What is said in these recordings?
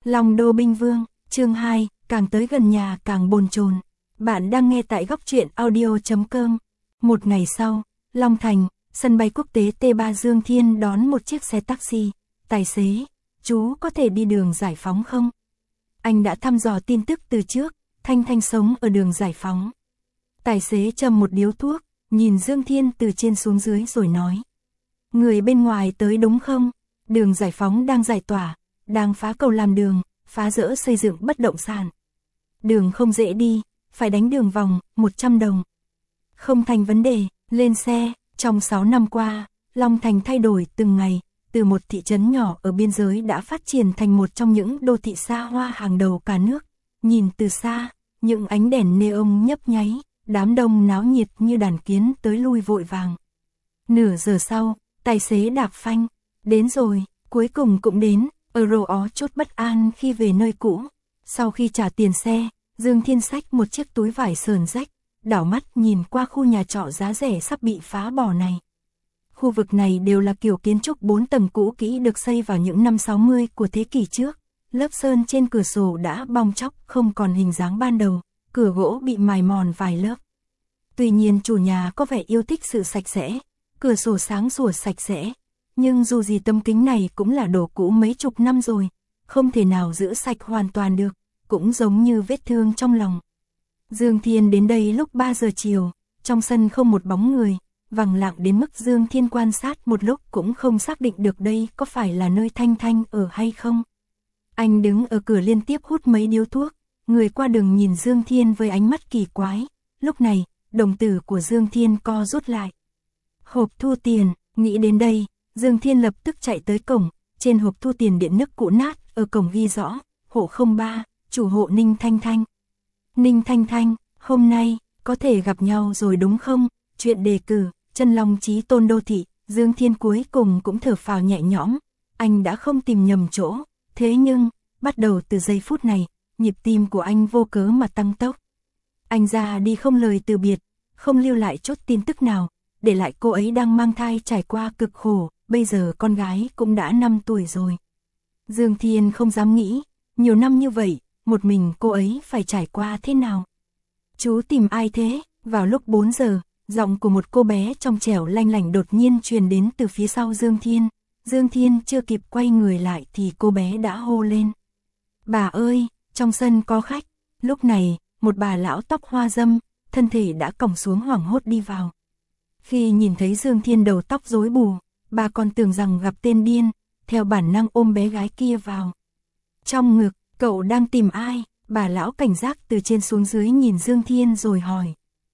Long Đô Binh Vương, chương 2, càng tới gần nhà càng bồn chồn. Bạn đang nghe tại góc truyện audio.com. Một ngày sau, Long Thành, sân bay quốc tế T3 Dương Thiên đón một chiếc xe taxi. Tài xế, chú có thể đi đường Giải Phóng không? Anh đã thăm dò tin tức từ trước, Thanh Thanh sống ở đường Giải Phóng. Tài xế châm một điếu thuốc, nhìn Dương Thiên từ trên xuống dưới rồi nói. Người bên ngoài tới đúng không? Đường Giải Phóng đang giải tỏa, đang phá cầu làm đường, phá rỡ xây dựng bất động sản. Đường không dễ đi, phải đánh đường vòng, 100 đồng. Không thành vấn đề, lên xe. Trong 6 năm qua, Long Thành thay đổi từng ngày, từ một thị trấn nhỏ ở biên giới đã phát triển thành một trong những đô thị xa hoa hàng đầu cả nước. Nhìn từ xa, những ánh đèn neon nhấp nháy, đám đông náo nhiệt như đàn kiến tới lui vội vàng. Nửa giờ sau, tài xế đạp phanh, đến rồi, cuối cùng cũng đến. Euro ó chốt bất an khi về nơi cũ. Sau khi trả tiền xe, Dương Thiên xách một chiếc túi vải sờn rách, đảo mắt nhìn qua khu nhà trọ giá rẻ sắp bị phá bỏ này. Khu vực này đều là kiểu kiến trúc 4 tầng cũ kỹ được xây vào những năm 60 của thế kỷ trước. Lớp sơn trên cửa sổ đã bong tróc không còn hình dáng ban đầu, cửa gỗ bị mài mòn vài lớp. Tuy nhiên chủ nhà có vẻ yêu thích sự sạch sẽ, cửa sổ sáng sủa sạch sẽ. Nhưng dù gì tấm kính này cũng là đồ cũ mấy chục năm rồi, không thể nào giữ sạch hoàn toàn được, cũng giống như vết thương trong lòng. Dương Thiên đến đây lúc 3 giờ chiều, trong sân không một bóng người, vắng lặng đến mức Dương Thiên quan sát một lúc cũng không xác định được đây có phải là nơi Thanh Thanh ở hay không. Anh đứng ở cửa liên tiếp hút mấy điếu thuốc, người qua đường nhìn Dương Thiên với ánh mắt kỳ quái. Lúc này, đồng tử của Dương Thiên co rút lại. Hộp thu tiền, nghĩ đến đây. Dương Thiên lập tức chạy tới cổng, trên hộp thu tiền điện nước cũ nát, ở cổng ghi rõ, hộ 03, chủ hộ Ninh Thanh Thanh. Ninh Thanh Thanh, hôm nay, có thể gặp nhau rồi đúng không? Chuyện đề cử, chân long chí tôn đô thị, Dương Thiên cuối cùng cũng thở phào nhẹ nhõm, anh đã không tìm nhầm chỗ, thế nhưng, bắt đầu từ giây phút này, nhịp tim của anh vô cớ mà tăng tốc. Anh ra đi không lời từ biệt, không lưu lại chốt tin tức nào, để lại cô ấy đang mang thai trải qua cực khổ. Bây giờ con gái cũng đã 5 tuổi rồi. Dương Thiên không dám nghĩ, nhiều năm như vậy, một mình cô ấy phải trải qua thế nào. Chú tìm ai thế? Vào lúc 4 giờ, giọng của một cô bé trong trẻo lanh lảnh đột nhiên truyền đến từ phía sau Dương Thiên. Dương Thiên chưa kịp quay người lại thì cô bé đã hô lên. Bà ơi, trong sân có khách. Lúc này, một bà lão tóc hoa râm, thân thể đã còng xuống hoảng hốt đi vào. Khi nhìn thấy Dương Thiên đầu tóc rối bù, bà còn tưởng rằng gặp tên điên, theo bản năng ôm bé gái kia vào. Trong ngực, cậu đang tìm ai? Bà lão cảnh giác từ trên xuống dưới nhìn Dương Thiên rồi hỏi.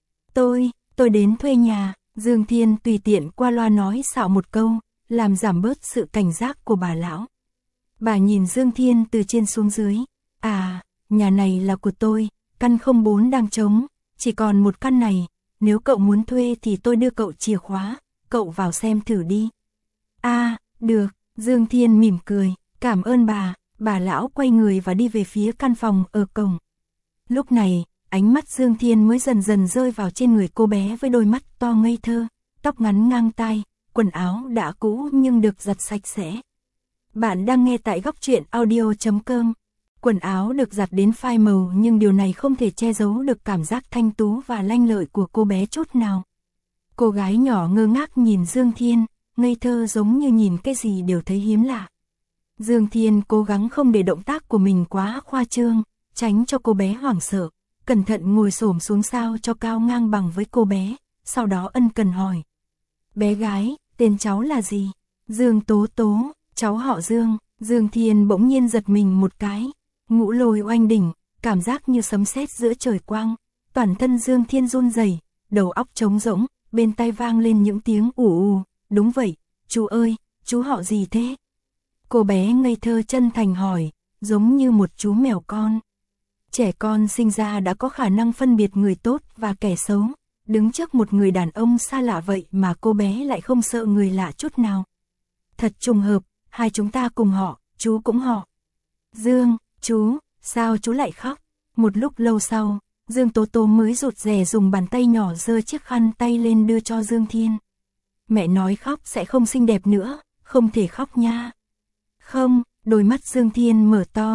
Tôi đến thuê nhà. Dương Thiên tùy tiện qua loa nói xạo một câu, làm giảm bớt sự cảnh giác của bà lão. Bà nhìn Dương Thiên từ trên xuống dưới. À, nhà này là của tôi, căn 04 đang trống, chỉ còn một căn này, nếu cậu muốn thuê thì tôi đưa cậu chìa khóa, cậu vào xem thử đi. À, được, Dương Thiên mỉm cười, cảm ơn bà lão quay người và đi về phía căn phòng ở cổng. Lúc này, ánh mắt Dương Thiên mới dần dần rơi vào trên người cô bé với đôi mắt to ngây thơ, tóc ngắn ngang tai, quần áo đã cũ nhưng được giặt sạch sẽ. Bạn đang nghe tại góc truyện audio.com. Quần áo được giặt đến phai màu nhưng điều này không thể che giấu được cảm giác thanh tú và lanh lợi của cô bé chút nào. Cô gái nhỏ ngơ ngác nhìn Dương Thiên, ngây thơ giống như nhìn cái gì đều thấy hiếm lạ. Dương Thiên cố gắng không để động tác của mình quá khoa trương, tránh cho cô bé hoảng sợ, cẩn thận ngồi xổm xuống sao cho cao ngang bằng với cô bé, sau đó ân cần hỏi. Bé gái, tên cháu là gì? Dương Tố Tố, cháu họ Dương. Dương Thiên bỗng nhiên giật mình một cái, ngũ lôi oanh đỉnh, cảm giác như sấm sét giữa trời quang, toàn thân Dương Thiên run rẩy, đầu óc trống rỗng, bên tai vang lên những tiếng ù ù. Đúng vậy, chú ơi, chú họ gì thế? Cô bé ngây thơ chân thành hỏi, giống như một chú mèo con. Trẻ con sinh ra đã có khả năng phân biệt người tốt và kẻ xấu, đứng trước một người đàn ông xa lạ vậy mà cô bé lại không sợ người lạ chút nào. Thật trùng hợp, hai chúng ta cùng họ, chú cũng họ. Dương, chú, sao chú lại khóc? Một lúc lâu sau, Dương Tố Tố mới rụt rè dùng bàn tay nhỏ giơ chiếc khăn tay lên đưa cho Dương Thiên. Mẹ nói khóc sẽ không xinh đẹp nữa, không thể khóc nha. Không, đôi mắt Dương Thiên mở to,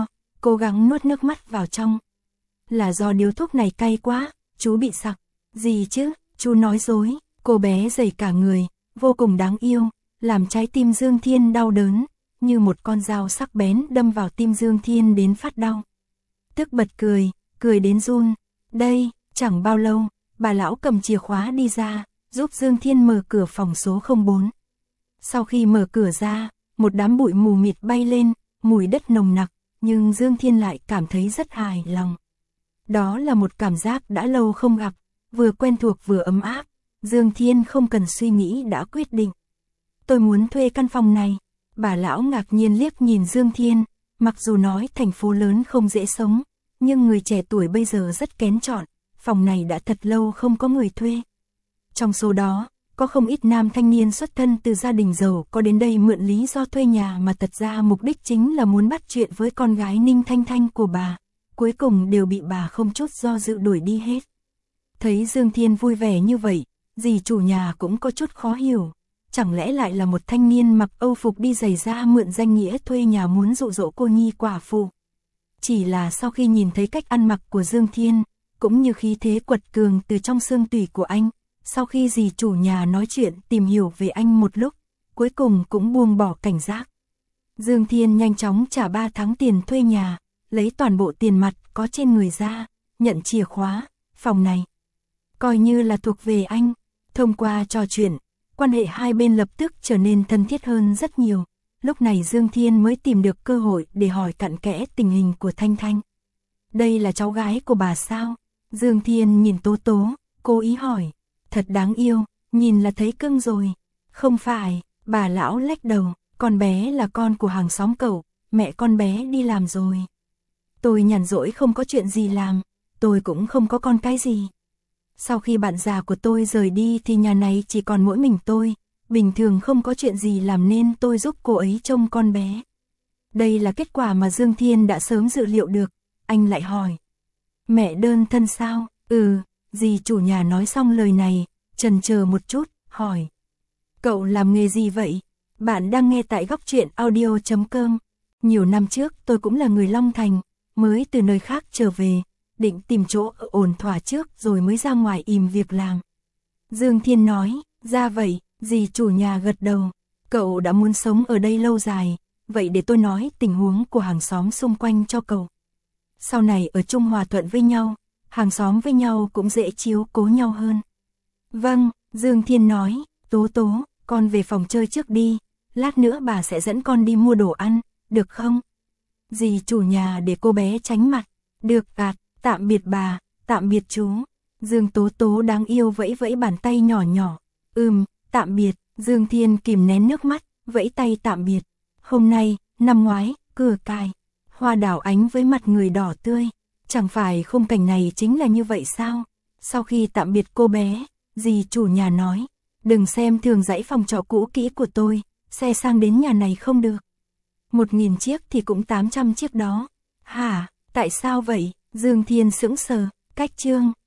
cố gắng nuốt nước mắt vào trong. Là do điếu thuốc này cay quá, chú bị sặc. Gì chứ, chú nói dối. Cô bé dày cả người, vô cùng đáng yêu, làm trái tim Dương Thiên đau đớn, như một con dao sắc bén đâm vào tim Dương Thiên đến phát đau. Tức bật cười đến run. Đây, chẳng bao lâu, bà lão cầm chìa khóa đi ra, giúp Dương Thiên mở cửa phòng số 04. Sau khi mở cửa ra, một đám bụi mù mịt bay lên, mùi đất nồng nặc, nhưng Dương Thiên lại cảm thấy rất hài lòng. Đó là một cảm giác đã lâu không gặp, vừa quen thuộc vừa ấm áp. Dương Thiên không cần suy nghĩ đã quyết định. Tôi muốn thuê căn phòng này. Bà lão ngạc nhiên liếc nhìn Dương Thiên, mặc dù nói thành phố lớn không dễ sống, nhưng người trẻ tuổi bây giờ rất kén chọn, phòng này đã thật lâu không có người thuê. Trong số đó, có không ít nam thanh niên xuất thân từ gia đình giàu có đến đây mượn lý do thuê nhà mà thật ra mục đích chính là muốn bắt chuyện với con gái Ninh Thanh Thanh của bà, cuối cùng đều bị bà không chút do dự đuổi đi hết. Thấy Dương Thiên vui vẻ như vậy, dì chủ nhà cũng có chút khó hiểu. Chẳng lẽ lại là một thanh niên mặc âu phục đi giày da mượn danh nghĩa thuê nhà muốn dụ dỗ cô nhi quả phụ. Chỉ là sau khi nhìn thấy cách ăn mặc của Dương Thiên, cũng như khí thế quật cường từ trong xương tủy của anh, sau khi dì chủ nhà nói chuyện tìm hiểu về anh một lúc, cuối cùng cũng buông bỏ cảnh giác. Dương Thiên nhanh chóng trả 3 tháng tiền thuê nhà, lấy toàn bộ tiền mặt có trên người ra, nhận chìa khóa, phòng này. Coi như là thuộc về anh. Thông qua trò chuyện, quan hệ hai bên lập tức trở nên thân thiết hơn rất nhiều. Lúc này Dương Thiên mới tìm được cơ hội để hỏi cặn kẽ tình hình của Thanh Thanh. Đây là cháu gái của bà sao? Dương Thiên nhìn Tố Tố, cố ý hỏi. Thật đáng yêu, nhìn là thấy cưng rồi. Không phải, bà lão lách đầu, con bé là con của hàng xóm cậu, mẹ con bé đi làm rồi. Tôi nhàn rỗi không có chuyện gì làm, tôi cũng không có con cái gì. Sau khi bạn già của tôi rời đi thì nhà này chỉ còn mỗi mình tôi, bình thường không có chuyện gì làm nên tôi giúp cô ấy trông con bé. Đây là kết quả mà Dương Thiên đã sớm dự liệu được, anh lại hỏi. Mẹ đơn thân sao? Dì chủ nhà nói xong lời này, chần chờ một chút, hỏi. Cậu làm nghề gì vậy? Bạn đang nghe tại góc truyện audio.com. Nhiều năm trước tôi cũng là người Long Thành, mới từ nơi khác trở về, định tìm chỗ ổn thỏa trước rồi mới ra ngoài tìm việc làm. Dương Thiên nói, ra vậy, dì chủ nhà gật đầu. Cậu đã muốn sống ở đây lâu dài, vậy để tôi nói tình huống của hàng xóm xung quanh cho cậu. Sau này ở chung hòa thuận với nhau, hàng xóm với nhau cũng dễ chiếu cố nhau hơn. Vâng, Dương Thiên nói, Tố Tố, con về phòng chơi trước đi, lát nữa bà sẽ dẫn con đi mua đồ ăn, được không? Dì chủ nhà để cô bé tránh mặt, được tạm biệt bà, tạm biệt chú. Dương Tố Tố đáng yêu vẫy vẫy bàn tay nhỏ nhỏ, tạm biệt, Dương Thiên kìm nén nước mắt, vẫy tay tạm biệt. Hôm nay, năm ngoái, cửa cài, hoa đào ánh với mặt người đỏ tươi, chẳng phải khung cảnh này chính là như vậy sao? Sau khi tạm biệt cô bé, dì chủ nhà nói, đừng xem thường dãy phòng trọ cũ kỹ của tôi, xe sang đến nhà này không được. 1000 chiếc thì cũng 800 chiếc đó. Hả, tại sao vậy? Dương Thiên sững sờ, cách chương.